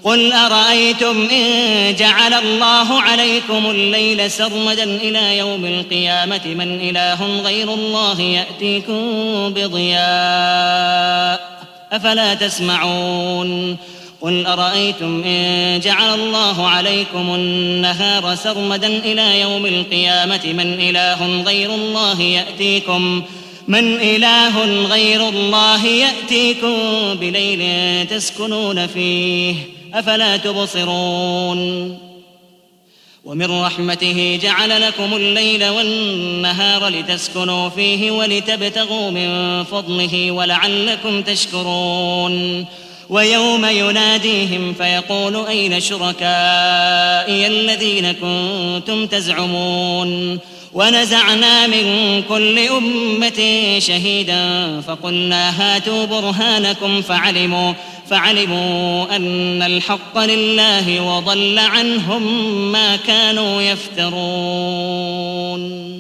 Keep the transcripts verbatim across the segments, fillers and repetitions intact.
قل أرأيتم إن جعل الله عليكم الليل سرمدا إلى يوم القيامة من إله غير الله يأتيكم بضياء أفلا تسمعون قل أرأيتم إن جعل الله عليكم النهار سرمدا إلى يوم القيامة من إله غير الله يأتيكم من إله غير الله يأتيكم بليل تسكنون فيه أفلا تبصرون ومن رحمته جعل لكم الليل والنهار لتسكنوا فيه ولتبتغوا من فضله ولعلكم تشكرون ويوم يناديهم فيقول أين شركائي الذين كنتم تزعمون ونزعنا من كل أمة شهيدا فقلنا هاتوا برهانكم فعلموا فعلموا أن الحق لله وضل عنهم ما كانوا يفترون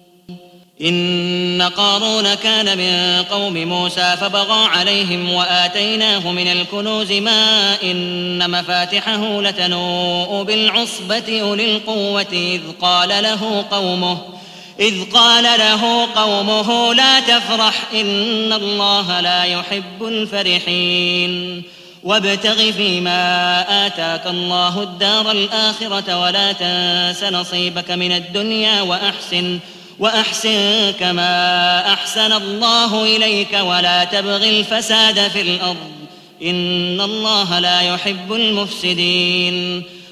إن قارون كان من قوم موسى فبغى عليهم وآتيناه من الكنوز ما إن مفاتحه لتنوء بالعصبة أولي القوة إذ قال له قومه إذ قال له قومه لا تفرح إن الله لا يحب الفرحين وابتغ فيما آتاك الله الدار الآخرة ولا تنس نصيبك من الدنيا وأحسن وأحسن كما أحسن الله إليك ولا تبغ الفساد في الأرض إن الله لا يحب المفسدين